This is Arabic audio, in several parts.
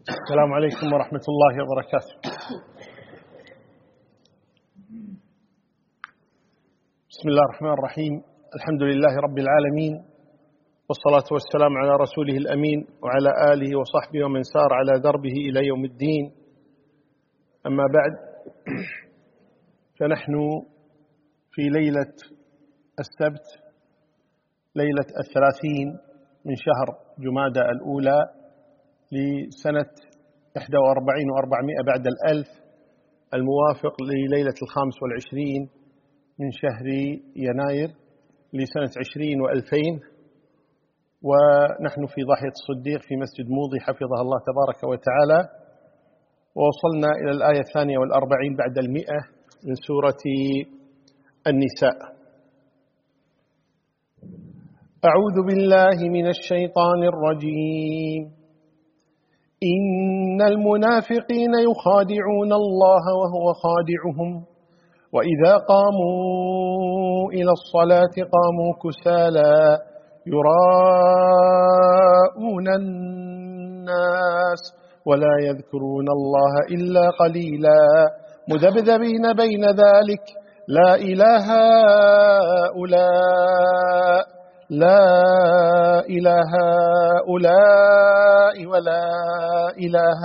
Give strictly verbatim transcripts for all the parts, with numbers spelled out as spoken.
السلام عليكم ورحمة الله وبركاته. بسم الله الرحمن الرحيم. الحمد لله رب العالمين، والصلاة والسلام على رسوله الأمين وعلى آله وصحبه ومن سار على دربه إلى يوم الدين. أما بعد، فنحن في ليلة السبت، ليلة الثلاثين من شهر جمادى الأولى لسنة إحدى وأربعين وأربعمائة بعد الألف، الموافق لليلة الخامس والعشرين من شهر يناير لسنة عشرين وألفين، ونحن في ضاحية الصديق في مسجد موضي حفظها الله تبارك وتعالى، ووصلنا إلى الآية الثانية والأربعين بعد المئة من سورة النساء. أعوذ بالله من الشيطان الرجيم. إن المنافقين يخادعون الله وهو خادعهم وإذا قاموا إلى الصلاة قاموا كسالى يراءون الناس ولا يذكرون الله إلا قليلا مذبذبين بين ذلك لا إله هؤلاء لا إله هؤلاء ولا إله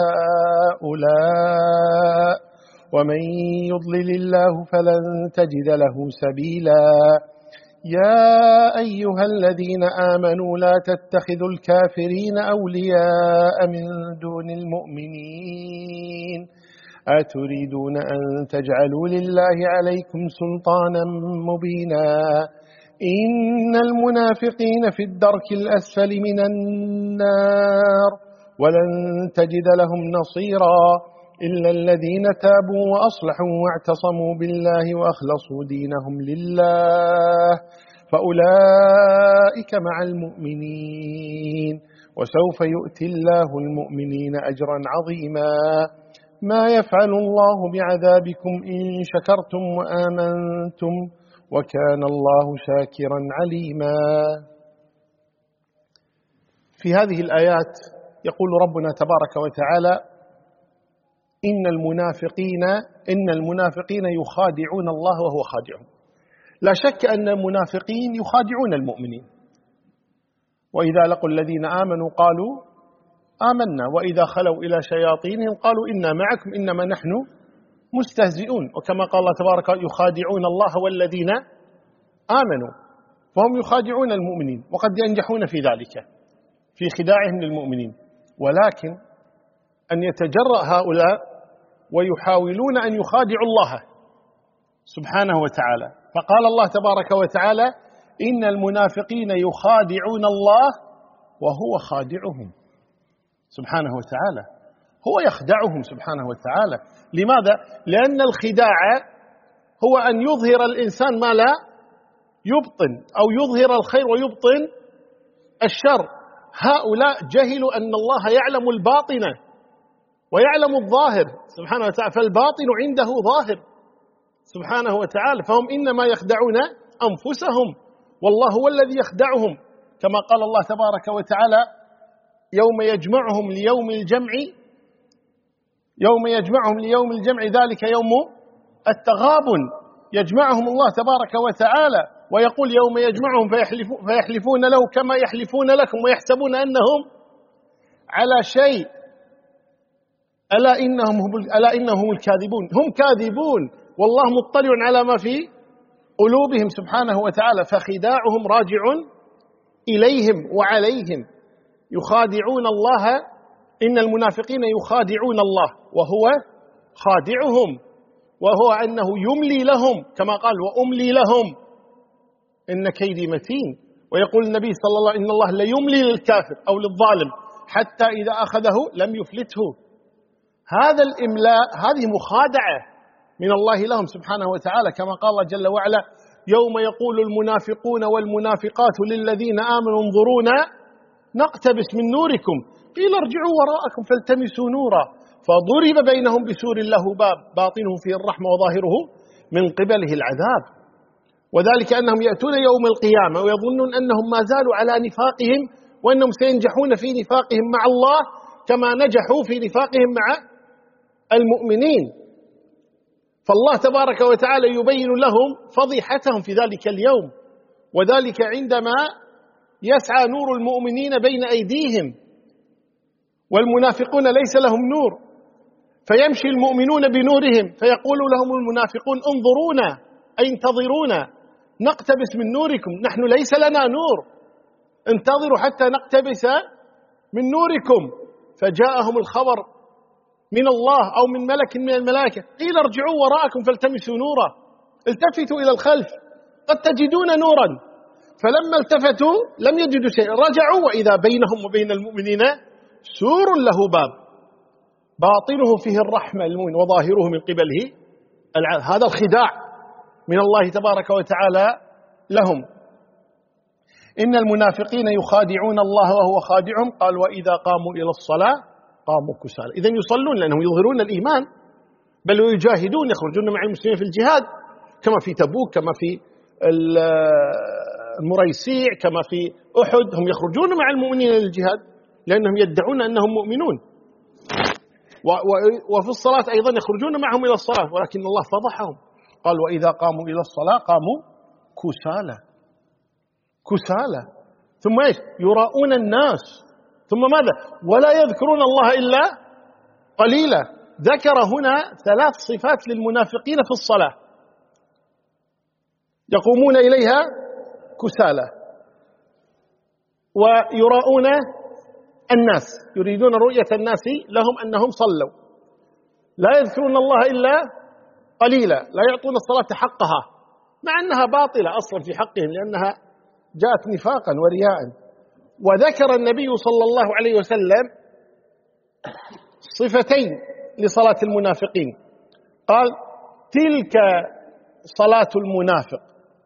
هؤلاء ومن يضلل الله فلن تجد له سبيلا. يا أيها الذين آمنوا لا تتخذوا الكافرين أولياء من دون المؤمنين أتريدون أن تجعلوا لله عليكم سلطانا مبينا. إن المنافقين في الدرك الأسفل من النار ولن تجد لهم نصيرا إلا الذين تابوا وأصلحوا واعتصموا بالله وأخلصوا دينهم لله فأولئك مع المؤمنين وسوف يؤتي الله المؤمنين أجرا عظيما. ما يفعل الله بعذابكم إن شكرتم وآمنتم وكان الله شاكرا عليما. في هذه الآيات يقول ربنا تبارك وتعالى: إن المنافقين إن المنافقين يخادعون الله وهو خادعهم. لا شك أن المنافقين يخادعون المؤمنين، وإذا لقوا الذين آمنوا قالوا آمنا وإذا خلوا إلى شياطينهم قالوا إنا معكم إنما نحن مستهزئون. وكما قال الله تبارك يخادعون الله والذين آمنوا، فهم يخادعون المؤمنين وقد ينجحون في ذلك في خداعهم للمؤمنين، ولكن أن يتجرأ هؤلاء ويحاولون أن يخادعوا الله سبحانه وتعالى. فقال الله تبارك وتعالى: إن المنافقين يخادعون الله وهو خادعهم سبحانه وتعالى. هو يخدعهم سبحانه وتعالى. لماذا؟ لأن الخداع هو أن يظهر الإنسان ما لا يبطن، أو يظهر الخير ويبطن الشر. هؤلاء جهلوا أن الله يعلم الباطن ويعلم الظاهر سبحانه وتعالى، فالباطن عنده ظاهر سبحانه وتعالى، فهم إنما يخدعون أنفسهم والله هو الذي يخدعهم. كما قال الله تبارك وتعالى: يوم يجمعهم ليوم الجمع يوم يجمعهم ليوم الجمع ذلك يوم التغابن. يجمعهم الله تبارك وتعالى ويقول: يوم يجمعهم فيحلفون له كما يحلفون لكم ويحسبون أنهم على شيء ألا إنهم ألا إنهم الكاذبون. هم كاذبون والله مطلع على ما في قلوبهم سبحانه وتعالى، فخداعهم راجع إليهم وعليهم. يخادعون الله. إن المنافقين يخادعون الله وهو خادعهم، وهو أنه يملي لهم كما قال: وأملي لهم إن كيدي متين. ويقول النبي صلى الله عليه وسلم: إن الله لا يملي للكافر أو للظالم حتى إذا أخذه لم يفلته. هذا الإملاء هذه مخادعة من الله لهم سبحانه وتعالى، كما قال الله جل وعلا: يوم يقول المنافقون والمنافقات للذين آمنوا انظرونا نقتبس من نوركم قيل ارجعوا وراءكم فالتمسوا نورا فضرب بينهم بسور له باب باطنه فيه الرحمة وظاهره من قبله العذاب. وذلك أنهم يأتون يوم القيامة ويظنون أنهم ما زالوا على نفاقهم وأنهم سينجحون في نفاقهم مع الله، كما نجحوا في نفاقهم مع المؤمنين. فالله تبارك وتعالى يبين لهم فضيحتهم في ذلك اليوم، وذلك عندما يسعى نور المؤمنين بين أيديهم والمنافقون ليس لهم نور، فيمشي المؤمنون بنورهم فيقول لهم المنافقون انظرونا أي انتظرونا نقتبس من نوركم، نحن ليس لنا نور، انتظروا حتى نقتبس من نوركم. فجاءهم الخبر من الله أو من ملك من الملائكة قيل ارجعوا وراءكم فالتمسوا نورا، التفتوا إلى الخلف قد تجدون نورا. فلما التفتوا لم يجدوا شيء، رجعوا وإذا بينهم وبين المؤمنين سور له باب باطنه فيه الرحمة المؤمن وظاهره من قبله العذاب. هذا الخداع من الله تبارك وتعالى لهم. إن المنافقين يخادعون الله وهو خادعهم، قال وإذا قاموا إلى الصلاة قاموا كسالى. إذن يصلون لأنهم يظهرون الإيمان، بل ويجاهدون، يخرجون مع المسلمين في الجهاد كما في تبوك، كما في المريسيع، كما في أحد، هم يخرجون مع المؤمنين للجهاد لأنهم يدعون أنهم مؤمنون. وفي الصلاة أيضا يخرجون معهم إلى الصلاة، ولكن الله فضحهم قال وإذا قاموا إلى الصلاة قاموا كسالى كسالى. ثم إيش؟ يراؤون الناس. ثم ماذا؟ ولا يذكرون الله إلا قليلا. ذكر هنا ثلاث صفات للمنافقين في الصلاة: يقومون إليها كسالى، ويراؤون الناس، يريدون رؤية الناس لهم أنهم صلوا، لا يذكرون الله إلا قليلا، لا يعطون الصلاة حقها مع أنها باطلة أصلا في حقهم لأنها جاءت نفاقا ورياء. وذكر النبي صلى الله عليه وسلم صفتين لصلاة المنافقين، قال تلك صلاة المنافق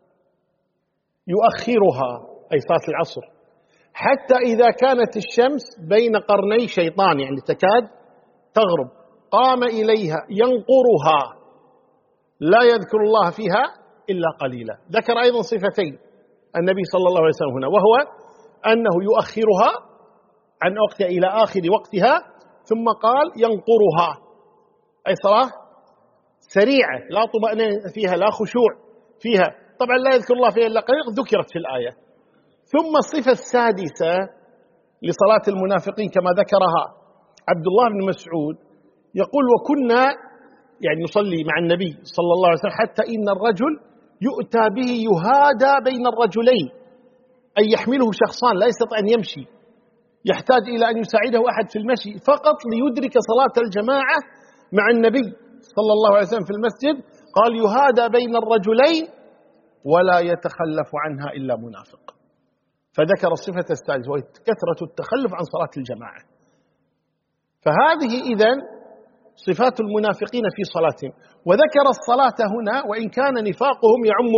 يؤخرها أي صلاة العصر حتى إذا كانت الشمس بين قرني شيطان، يعني تكاد تغرب، قام إليها ينقرها لا يذكر الله فيها إلا قليلا. ذكر أيضا صفتين النبي صلى الله عليه وسلم هنا، وهو أنه يؤخرها عن وقتها إلى آخر وقتها، ثم قال ينقرها أي صلاة سريعة لا طمأنينة فيها، لا خشوع فيها، طبعا لا يذكر الله فيها إلا قليلا، ذكرت في الآية. ثم الصفة السادسة لصلاة المنافقين كما ذكرها عبد الله بن مسعود، يقول وكنا يعني نصلي مع النبي صلى الله عليه وسلم حتى إن الرجل يؤتى به يهادى بين الرجلين، أي يحمله شخصان لا يستطيع أن يمشي، يحتاج إلى أن يساعده أحد في المشي فقط ليدرك صلاة الجماعة مع النبي صلى الله عليه وسلم في المسجد. قال يهادى بين الرجلين ولا يتخلف عنها إلا منافق. فذكر الصفة السادسة وهي كثرة التخلف عن صلاة الجماعة. فهذه إذن صفات المنافقين في صلاتهم. وذكر الصلاة هنا وإن كان نفاقهم يعم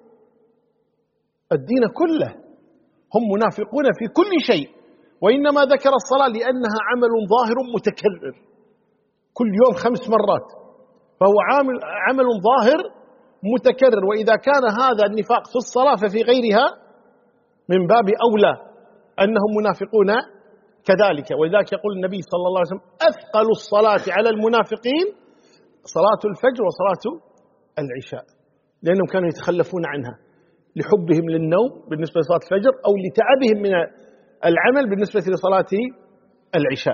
الدين كله، هم منافقون في كل شيء، وإنما ذكر الصلاة لأنها عمل ظاهر متكرر كل يوم خمس مرات، فهو عامل عمل ظاهر متكرر، وإذا كان هذا النفاق في الصلاة ففي غيرها من باب أولى أنهم منافقون كذلك. ولذلك يقول النبي صلى الله عليه وسلم أثقل الصلاة على المنافقين صلاة الفجر وصلاة العشاء، لأنهم كانوا يتخلفون عنها لحبهم للنوم بالنسبة لصلاة الفجر أو لتعبهم من العمل بالنسبة لصلاة العشاء.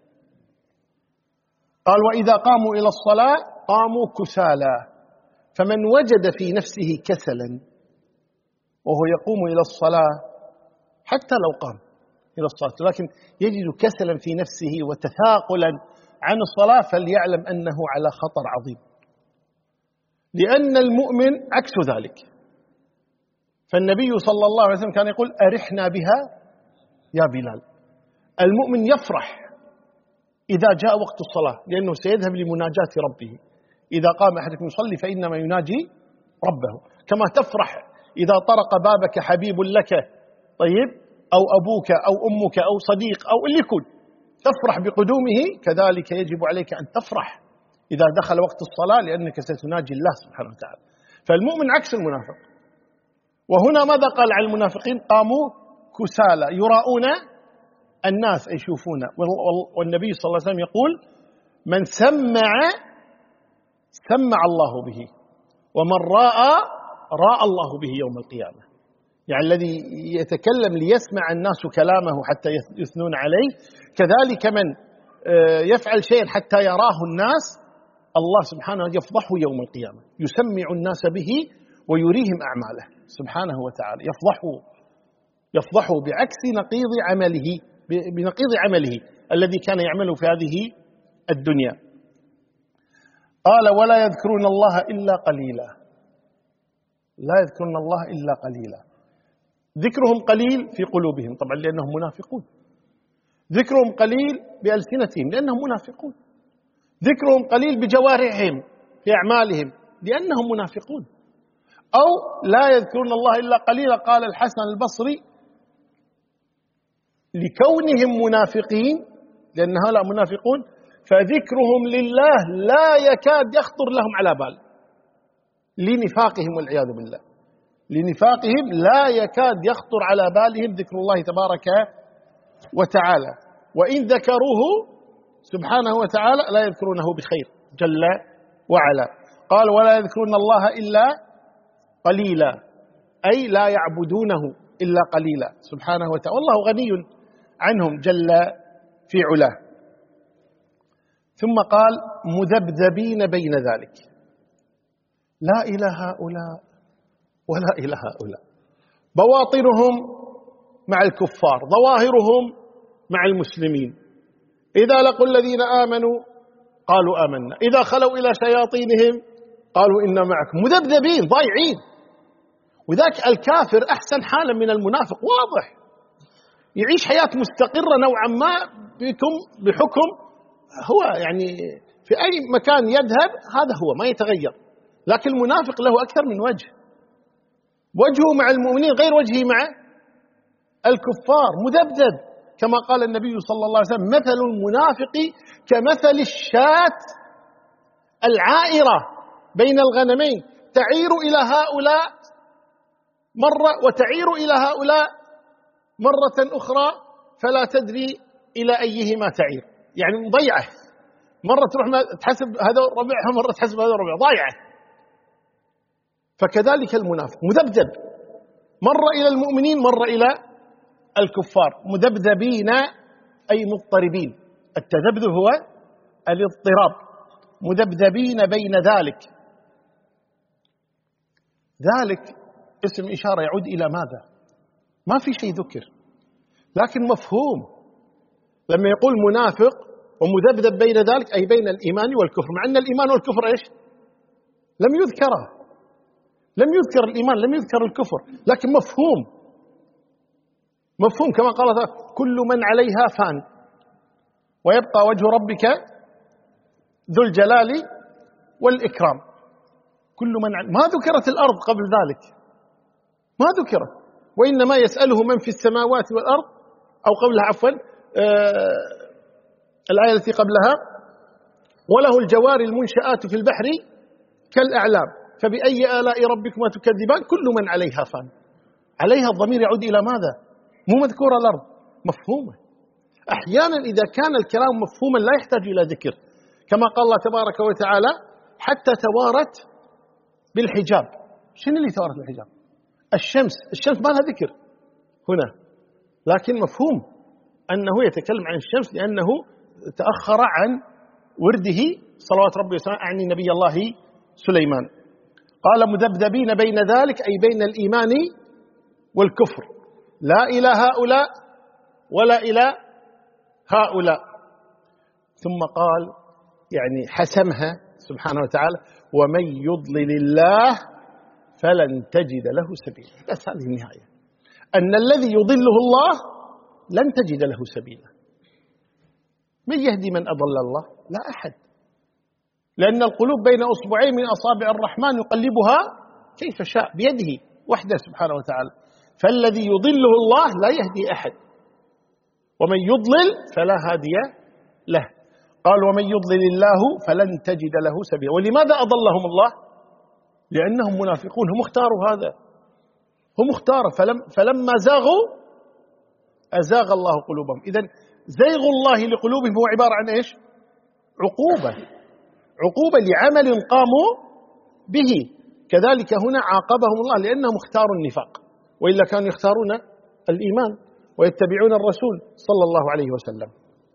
قال وإذا قاموا إلى الصلاة قاموا كسالى. فمن وجد في نفسه كسلا وهو يقوم إلى الصلاة حتى لو قام إلى الصلاة لكن يجد كسلا في نفسه وتثاقلا عن الصلاة فليعلم أنه على خطر عظيم، لأن المؤمن عكس ذلك. فالنبي صلى الله عليه وسلم كان يقول أرحنا بها يا بلال. المؤمن يفرح إذا جاء وقت الصلاة لأنه سيذهب لمناجاة ربه. إذا قام أحدكم يصلي فإنما يناجي ربه، كما تفرح إذا طرق بابك حبيب لك طيب أو أبوك أو أمك أو صديق أو اللي يكون تفرح بقدومه، كذلك يجب عليك أن تفرح إذا دخل وقت الصلاة لأنك ستناجي الله سبحانه وتعالى. فالمؤمن عكس المنافق. وهنا ماذا قال عن المنافقين؟ قاموا كسالى يراؤون الناس يشوفونه. والنبي صلى الله عليه وسلم يقول: من سمع سمع الله به، ومن راى راى الله به يوم القيامة. يعني الذي يتكلم ليسمع الناس كلامه حتى يثنون عليه، كذلك من يفعل شيئا حتى يراه الناس، الله سبحانه يفضحه يوم القيامة، يسمع الناس به ويريهم أعماله سبحانه وتعالى، يفضحه يفضحه بعكس نقيض عمله، بنقيض عمله الذي كان يعمله في هذه الدنيا. قال: ولا يذكرون الله إلا قليلا. لا يذكرون الله إلا قليلا. ذكرهم قليل في قلوبهم طبعا لأنهم منافقون، ذكرهم قليل بألسنتهم لأنهم منافقون، ذكرهم قليل بجوارحهم في أعمالهم لأنهم منافقون. أو لا يذكرون الله إلا قليلا. قال الحسن البصري: لكونهم منافقين، لأن هؤلاء منافقون، فذكرهم لله لا يكاد يخطر لهم على بال، لنفاقهم والعياذ بالله، لنفاقهم لا يكاد يخطر على بالهم ذكر الله تبارك وتعالى، وإن ذكروه سبحانه وتعالى لا يذكرونه بخير جل وعلا. قال: ولا يذكرون الله إلا قليلا، أي لا يعبدونه إلا قليلا سبحانه وتعالى، والله غني عنهم جل في علاه. ثم قال: مذبذبين بين ذلك، لا إلى هؤلاء ولا إلى هؤلاء، بواطنهم مع الكفار، ظواهرهم مع المسلمين. إذا لقوا الذين آمنوا قالوا آمنا، إذا خلوا إلى شياطينهم قالوا إنا معكم، مذبذبين ضايعين. وذاك الكافر أحسن حالا من المنافق، واضح، يعيش حياة مستقرة نوعا ما بكم بحكم هو يعني في أي مكان يذهب هذا هو ما يتغير. لكن المنافق له أكثر من وجه، وجهه مع المؤمنين غير وجهه مع الكفار، مذبذب، كما قال النبي صلى الله عليه وسلم: مثل المنافق كمثل الشاة العائرة بين الغنمين، تعير إلى هؤلاء مرة وتعير إلى هؤلاء مرة أخرى فلا تدري إلى أيهما تعير، يعني مضيعة، مرة تروح تحسب هذا ربعها، مرة تحسب هذا ربع، ضايعة. فكذلك المنافق مذبذب، مرة إلى المؤمنين مرة إلى الكفار، مذبذبين أي مضطربين، التذبذب هو الاضطراب، مذبذبين بين ذلك. ذلك اسم إشارة يعود إلى ماذا؟ ما في شيء ذكر لكن مفهوم. لما يقول منافق ومذبذب بين ذلك أي بين الإيمان والكفر، مع أن الإيمان والكفر إيش؟ لم يذكره، لم يذكر الإيمان، لم يذكر الكفر، لكن مفهوم، مفهوم كما قال تعالى: كل من عليها فان ويبقى وجه ربك ذو الجلال والإكرام. كل من ع... ما ذكرت الأرض قبل ذلك، ما ذكرت، وإنما يسأله من في السماوات والأرض، أو قبلها عفوا آه الآية التي قبلها: وله الجوار المنشآت في البحر كالأعلام فبأي آلاء ربكما تكذبان. كل من عليها فان، عليها الضمير يعود إلى ماذا؟ مو مذكورة الأرض، مفهومة. أحيانا إذا كان الكلام مفهوما لا يحتاج إلى ذكر، كما قال الله تبارك وتعالى: حتى توارت بالحجاب. شنو اللي توارت بالحجاب؟ الشمس، الشمس ما لها ذكر هنا، لكن مفهوم أنه يتكلم عن الشمس لأنه تأخر عن ورده صلوات ربي وسلامه، أعني نبي الله سليمان. قال: مذبذبين بين ذلك أي بين الإيمان والكفر، لا إلى هؤلاء ولا إلى هؤلاء. ثم قال يعني حسمها سبحانه وتعالى: ومن يضلل الله فلن تجد له سبيلا. بس هذه النهاية، أن الذي يضله الله لن تجد له سبيلا. من يهدي من أضل الله؟ لا أحد، لأن القلوب بين أصبعين من أصابع الرحمن يقلبها كيف شاء بيده وحده سبحانه وتعالى. فالذي يضله الله لا يهدي أحد، ومن يضلل فلا هادي له. قال: ومن يضلل الله فلن تجد له سبيلا. ولماذا أضلهم الله؟ لأنهم منافقون، هم اختاروا هذا، هم اختاروا، فلم فلما زاغوا أزاغ الله قلوبهم. إذن زيغ الله لقلوبهم هو عبارة عن إيش؟ عقوبة، عقوبة لعمل قاموا به. كذلك هنا عاقبهم الله لأنهم اختاروا النفاق، وإلا كانوا يختارون الإيمان ويتبعون الرسول صلى الله عليه وسلم.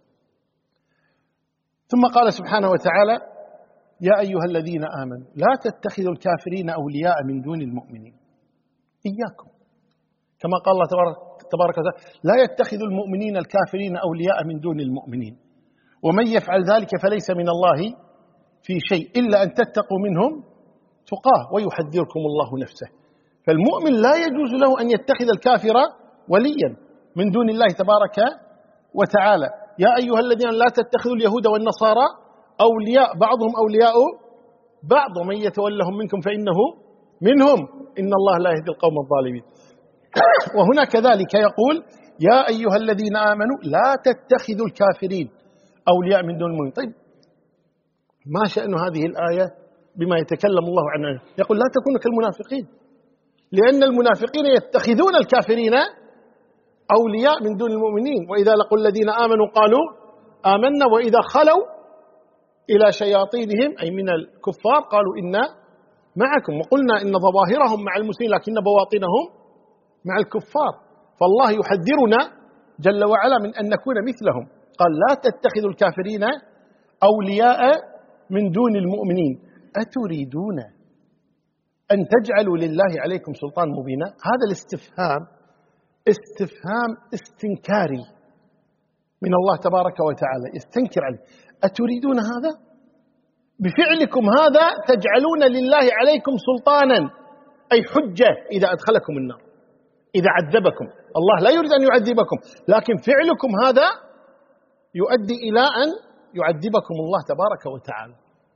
ثم قال سبحانه وتعالى: يا أيها الذين آمنوا لا تتخذوا الكافرين أولياء من دون المؤمنين. إياكم، كما قال الله تبارك وتعالى: لا يتخذ المؤمنين الكافرين أولياء من دون المؤمنين ومن يفعل ذلك فليس من الله في شيء إلا أن تتقوا منهم تقاه ويحذركم الله نفسه. فالمؤمن لا يجوز له أن يتخذ الكافر وليا من دون الله تبارك وتعالى. يا أيها الذين لا تتخذوا اليهود والنصارى أولياء بعضهم أولياء بعض ومن يتولهم منكم فإنه منهم إن الله لا يهدي القوم الظالمين. وهنا كذلك يقول: يا أيها الذين آمنوا لا تتخذوا الكافرين أولياء من دون المؤمنين. طيب ما شأن هذه الآية بما يتكلم الله عنه؟ يقول: لا تكونوا كالمنافقين، لأن المنافقين يتخذون الكافرين أولياء من دون المؤمنين، وإذا لقوا الذين آمنوا قالوا آمنا وإذا خلوا إلى شياطينهم أي من الكفار قالوا إنا معكم. وقلنا إن ظواهرهم مع المسلمين لكن بواطنهم مع الكفار. فالله يحذرنا جل وعلا من أن نكون مثلهم. قال: لا تتخذوا الكافرين أولياء من دون المؤمنين أتريدون أن تجعلوا لله عليكم سلطان مبينا. هذا الاستفهام استفهام استنكاري من الله تبارك وتعالى، يستنكر عليه. أتريدون هذا؟ بفعلكم هذا تجعلون لله عليكم سلطانا، أي حجة إذا أدخلكم النار، إذا عذبكم. الله لا يريد أن يعذبكم، لكن فعلكم هذا يؤدي إلى أن يعذبكم الله تبارك وتعالى.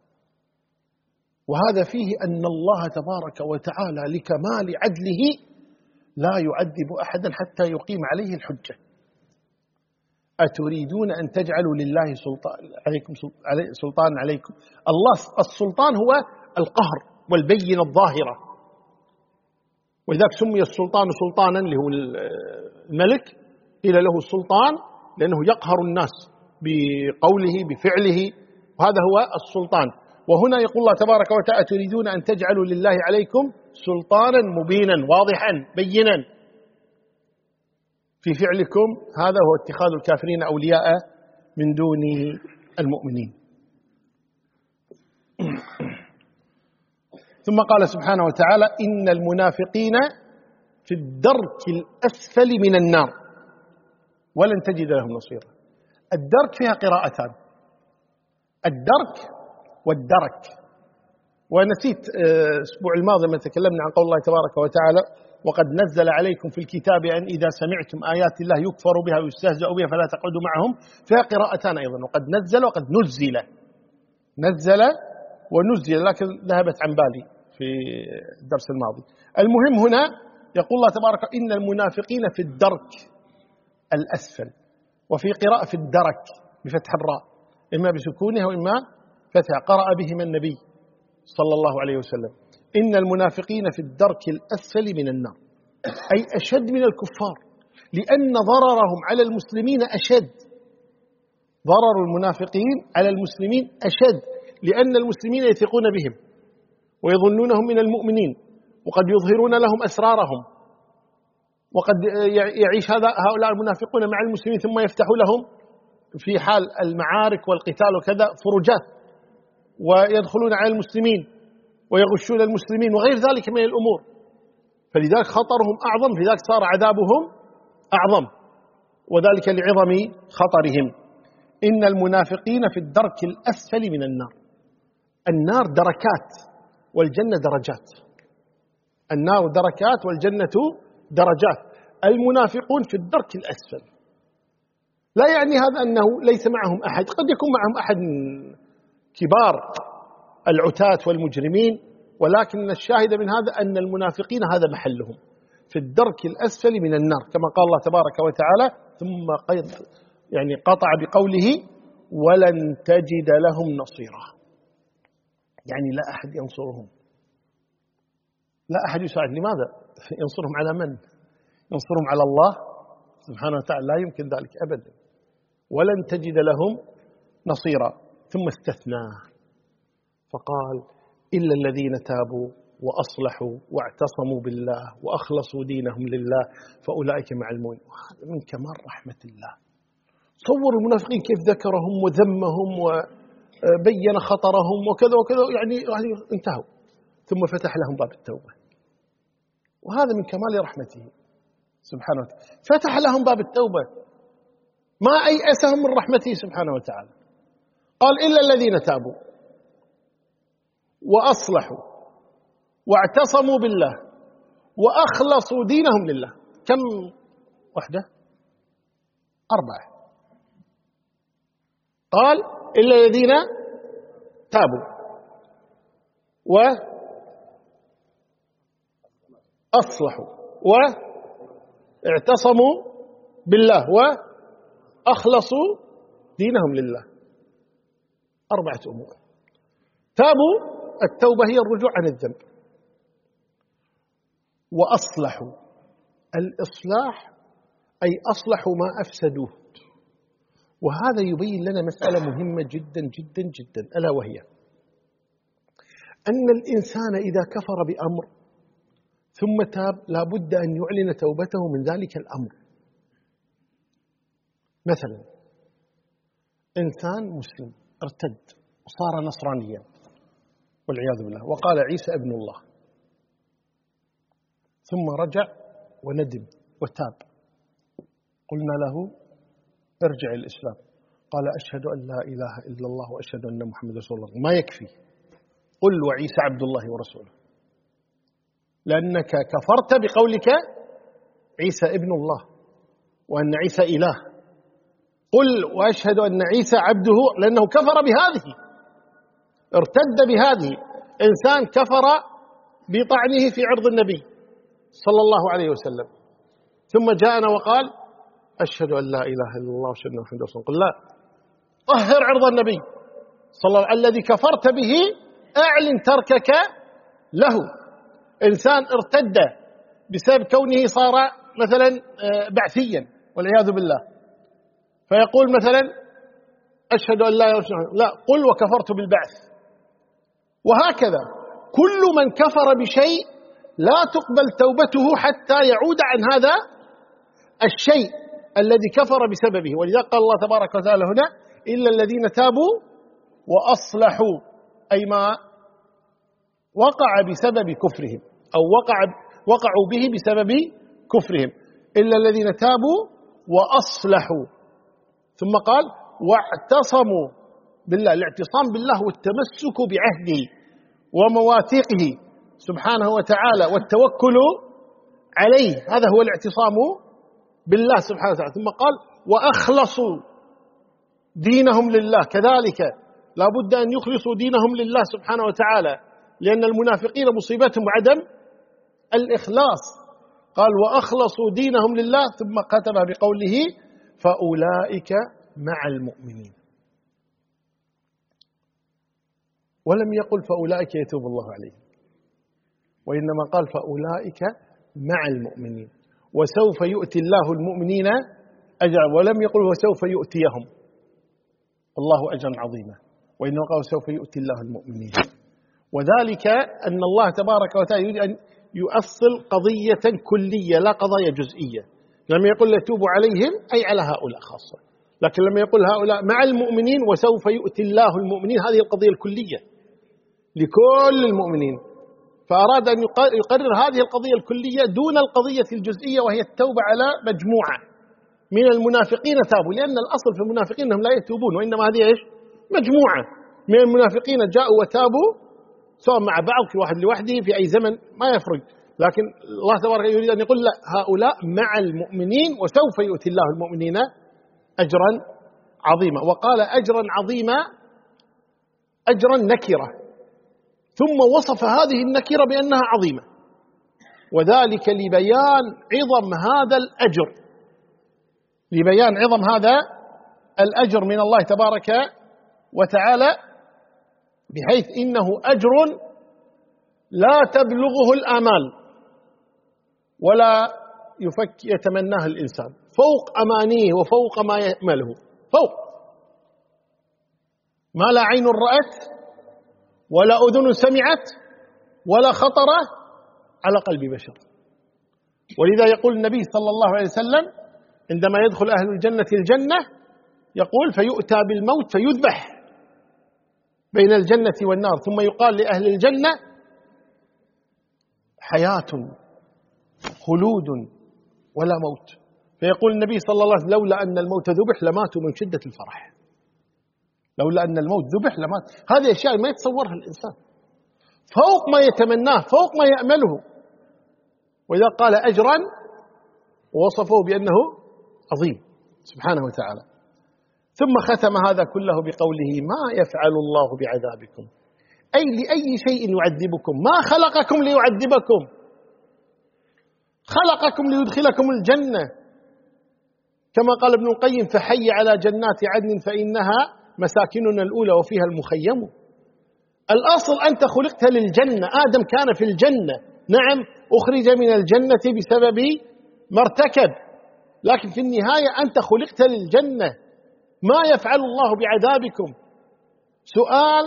وهذا فيه أن الله تبارك وتعالى لكمال عدله لا يعذب أحدا حتى يقيم عليه الحجة. أتريدون أن تجعلوا لله سلطان عليكم سلطان عليكم. الله السلطان هو القهر والبينة الظاهرة، ولذلك سمي السلطان سلطانا اللي هو الملك، قيل له السلطان لأنه يقهر الناس بقوله بفعله، وهذا هو السلطان. وهنا يقول الله تبارك وتعالى: تريدون أن تجعلوا لله عليكم سلطانا مبينا واضحا بينا في فعلكم، هذا هو اتخاذ الكافرين أولياء من دون المؤمنين. ثم قال سبحانه وتعالى: إن المنافقين في الدرك الأسفل من النار ولن تجد لهم نصيرا. الدرك فيها قراءتان، الدرك والدرك. ونسيت الأسبوع الماضي لما تكلمنا عن قول الله تبارك وتعالى: وقد نزل عليكم في الكتاب أن إذا سمعتم آيات الله يكفر بها ويستهزأ بها فلا تقعدوا معهم. فيها قراءتان أيضا، وقد نزل وقد نزل، نزل ونزل، لكن ذهبت عن بالي في الدرس الماضي. المهم هنا يقول الله تبارك: إن المنافقين في الدرك الأسفل، وفي قراءة في الدرك بفتح الراء، إما بسكونها وإما فتح، قرأ بهما النبي صلى الله عليه وسلم. إن المنافقين في الدرك الأسفل من النار، أي أشد من الكفار، لأن ضررهم على المسلمين أشد. ضرر المنافقين على المسلمين أشد، لأن المسلمين يثقون بهم ويظنونهم من المؤمنين، وقد يظهرون لهم أسرارهم، وقد يعيش هذا هؤلاء المنافقون مع المسلمين ثم يفتح لهم في حال المعارك والقتال وكذا فرجات، ويدخلون على المسلمين ويغشون المسلمين وغير ذلك من الأمور. فلذلك خطرهم أعظم، لذلك صار عذابهم أعظم، وذلك لعظم خطرهم. إن المنافقين في الدرك الأسفل من النار. النار دركات والجنة درجات، النار دركات والجنة درجات. المنافقون في الدرك الأسفل، لا يعني هذا أنه ليس معهم أحد، قد يكون معهم أحد كبار العتاة والمجرمين، ولكن الشاهد من هذا أن المنافقين هذا محلهم في الدرك الأسفل من النار، كما قال الله تبارك وتعالى: ثم يعني قطع بقوله: ولن تجد لهم نصيرا. يعني لا أحد ينصرهم، لا أحد يساعد. لماذا؟ ينصرهم على من؟ ينصرهم على الله سبحانه وتعالى، لا يمكن ذلك أبدا، ولن تجد لهم نصيرا. ثم استثنى فقال إلا الذين تابوا وأصلحوا واعتصموا بالله وأخلصوا دينهم لله فأولئك مع المؤمنين. وهذا من كمال رحمة الله. صور المنافقين كيف ذكرهم وذمهم وبين خطرهم وكذا وكذا، يعني يعني انتهوا، ثم فتح لهم باب التوبة. وهذا من كمال رحمته سبحانه وتعالى، فتح لهم باب التوبة، ما أيأسهم من رحمته سبحانه وتعالى. قال إلا الذين تابوا وأصلحوا واعتصموا بالله وأخلصوا دينهم لله. كم وحدة؟ أربعة. قال إلا الذين تابوا وأصلحوا واعتصموا بالله وأخلصوا دينهم لله. أربعة أمور. تابوا، التوبة هي الرجوع عن الذنب. وأصلحوا، الإصلاح أي أصلحوا ما أفسدوه. وهذا يبين لنا مسألة مهمة جدا جدا جدا، ألا وهي أن الإنسان إذا كفر بأمر ثم تاب لا بد أن يعلن توبته من ذلك الأمر. مثلا إنسان مسلم ارتد وصار نصرانيا والعياذ بالله وقال عيسى ابن الله، ثم رجع وندم وتاب، قلنا له ارجع الإسلام، قال أشهد أن لا إله إلا الله وأشهد أن محمد رسول الله. ما يكفي، قل وعيسى عبد الله ورسوله، لأنك كفرت بقولك عيسى ابن الله وأن عيسى إله. قل وأشهد أن عيسى عبده، لأنه كفر بهذه، ارتد بهذه. إنسان كفر بطعنه في عرض النبي صلى الله عليه وسلم، ثم جاءنا وقال أشهد أن لا إله إلا الله وأشهد أن محمدا رسول الله. قل لا، طهر عرض النبي صلى الله عليه وسلم الذي كفرت به، أعلن تركك له. إنسان ارتد بسبب كونه صار مثلا بعثيا والعياذ بالله، فيقول مثلا أشهد أن لا إله إلا الله، لا، قل وكفرت بالبعث. وهكذا كل من كفر بشيء لا تقبل توبته حتى يعود عن هذا الشيء الذي كفر بسببه. ولذلك قال الله تبارك وتعالى هنا إلا الذين تابوا وأصلحوا، أي ما وقع بسبب كفرهم أو وقع وقعوا به بسبب كفرهم. إلا الذين تابوا وأصلحوا، ثم قال واعتصموا بالله. الاعتصام بالله والتمسك بعهده ومواثيقه سبحانه وتعالى والتوكل عليه، هذا هو الاعتصام بالله سبحانه وتعالى. ثم قال وأخلصوا دينهم لله، كذلك لا بد أن يخلصوا دينهم لله سبحانه وتعالى، لأن المنافقين مصيبتهم عدم الإخلاص. قال وأخلصوا دينهم لله، ثم ختم بقوله فأولئك مع المؤمنين، ولم يقل فأولئك يتوب الله عليهم، وإنما قال فأولئك مع المؤمنين، وسوف يؤتي الله المؤمنين أجرا، ولم يقل وسوف يؤتيهم الله أجرا عظيما، وإنما قال سوف يؤتي الله المؤمنين. وذلك أن الله تبارك وتعالى يريد أن يؤصل قضية كلية لا قضايا جزئية. لما يقول يتوب عليهم أي على هؤلاء خاصة، لكن لما يقول هؤلاء مع المؤمنين وسوف يؤتي الله المؤمنين، هذه القضية الكلية لكل المؤمنين. فأراد أن يقرر هذه القضية الكلية دون القضية الجزئية، وهي التوبة على مجموعة من المنافقين تابوا، لأن الأصل في المنافقين أنهم لا يتوبون، وإنما هذه إيش؟ مجموعة من المنافقين جاءوا وتابوا، سواء مع بعض كل واحد لوحده في أي زمن ما يفرق. لكن الله تبارك يريد أن يقول لا، هؤلاء مع المؤمنين وسوف يؤتي الله المؤمنين أجرا عظيما. وقال أجرا عظيما أجرا نكرة، ثم وصف هذه النكرة بأنها عظيمة، وذلك لبيان عظم هذا الأجر، لبيان عظم هذا الأجر من الله تبارك وتعالى، بحيث إنه أجر لا تبلغه الآمال ولا يفك يتمناه الإنسان. فوق أمانيه وفوق ما يأمله، فوق ما لا عين رأت ولا أذن سمعت ولا خطر على قلب بشر. ولذا يقول النبي صلى الله عليه وسلم عندما يدخل أهل الجنة الجنة يقول فيؤتى بالموت فيذبح بين الجنة والنار، ثم يقال لأهل الجنة حياة خلود ولا موت، فيقول النبي صلى الله عليه وسلم لولا أن الموت ذبح لماتوا من شدة الفرح، لولا أن الموت ذبح لمات. هذه أشياء ما يتصورها الإنسان، فوق ما يتمناه، فوق ما يأمله. وإذا قال أجرا ووصفه بأنه عظيم سبحانه وتعالى. ثم ختم هذا كله بقوله ما يفعل الله بعذابكم، أي لأي شيء يعذبكم؟ ما خلقكم ليعذبكم، خلقكم ليدخلكم الجنة، كما قال ابن القيم فحي على جنات عدن فإنها مساكننا الأولى وفيها المخيم. الأصل أنت خلقت للجنة، آدم كان في الجنة، نعم أخرج من الجنة بسبب ما ارتكب، لكن في النهاية أنت خلقت للجنة. ما يفعل الله بعذابكم سؤال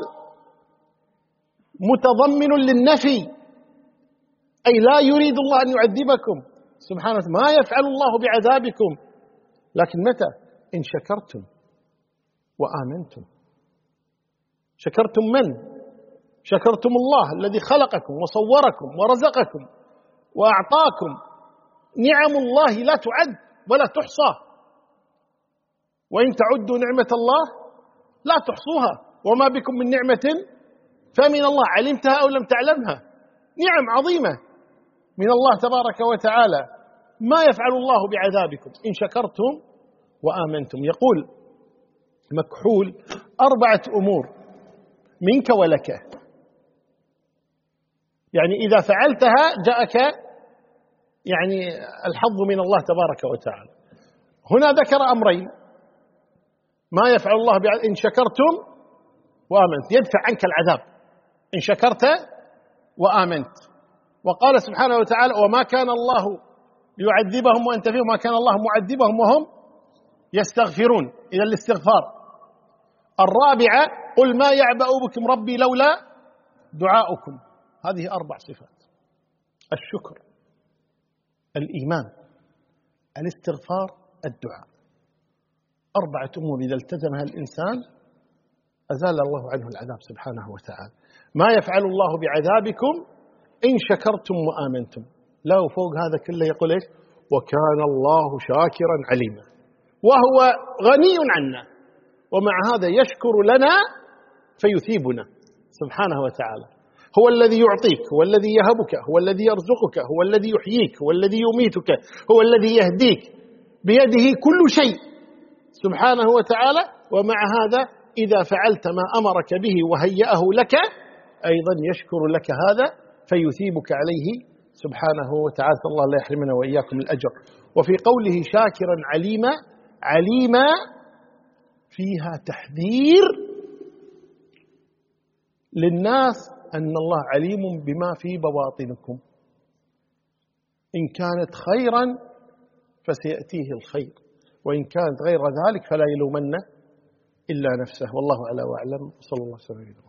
متضمن للنفي، أي لا يريد الله أن يعذبكم سبحانه وتعالى. ما يفعل الله بعذابكم، لكن متى؟ إن شكرتم وآمنتم. شكرتم من؟ شكرتم الله الذي خلقكم وصوركم ورزقكم وأعطاكم. نعم الله لا تعد ولا تحصى، وإن تعدوا نعمة الله لا تحصوها، وما بكم من نعمة فمن الله علمتها أو لم تعلمها. نعم عظيمة من الله تبارك وتعالى. ما يفعل الله بعذابكم إن شكرتم وآمنتم. يقول مكحول أربعة أمور منك ولك، يعني إذا فعلتها جاءك يعني الحظ من الله تبارك وتعالى. هنا ذكر أمرين، ما يفعل الله بعذاب إن شكرتم وآمنت، يدفع عنك العذاب إن شكرت وآمنت. وقال سبحانه وتعالى وما كان الله ليعذبهم وأنت فيهم، ما كان الله معذبهم وهم يستغفرون، إلى الاستغفار. الرابعة قل ما يعبأ بكم ربي لولا دعاؤكم. هذه أربع صفات: الشكر، الإيمان، الاستغفار، الدعاء. أربعة أمور إذا التزمها الإنسان أزال الله عنه العذاب سبحانه وتعالى. ما يفعل الله بعذابكم إن شكرتم وآمنتم. لا وفوق هذا كله يقول إيش؟ وكان الله شاكرا عليما، وهو غني عنا، ومع هذا يشكر لنا فيثيبنا سبحانه وتعالى. هو الذي يعطيك، هو الذي يهبك، هو الذي يرزقك، هو الذي يحييك، هو الذي يميتك، هو الذي يهديك، بيده كل شيء سبحانه وتعالى. ومع هذا إذا فعلت ما أمرك به وهيأه لك أيضا يشكر لك هذا فيثيبك عليه سبحانه وتعالى. الله لا يحرمنا وإياكم الأجر. وفي قوله شاكرا عليما، عليما فيها تحذير للناس أن الله عليم بما في بواطنكم، إن كانت خيرا فسيأتيه الخير، وإن كانت غير ذلك فلا يلومن إلا نفسه. والله أعلى وأعلم، صلى الله عليه وسلم.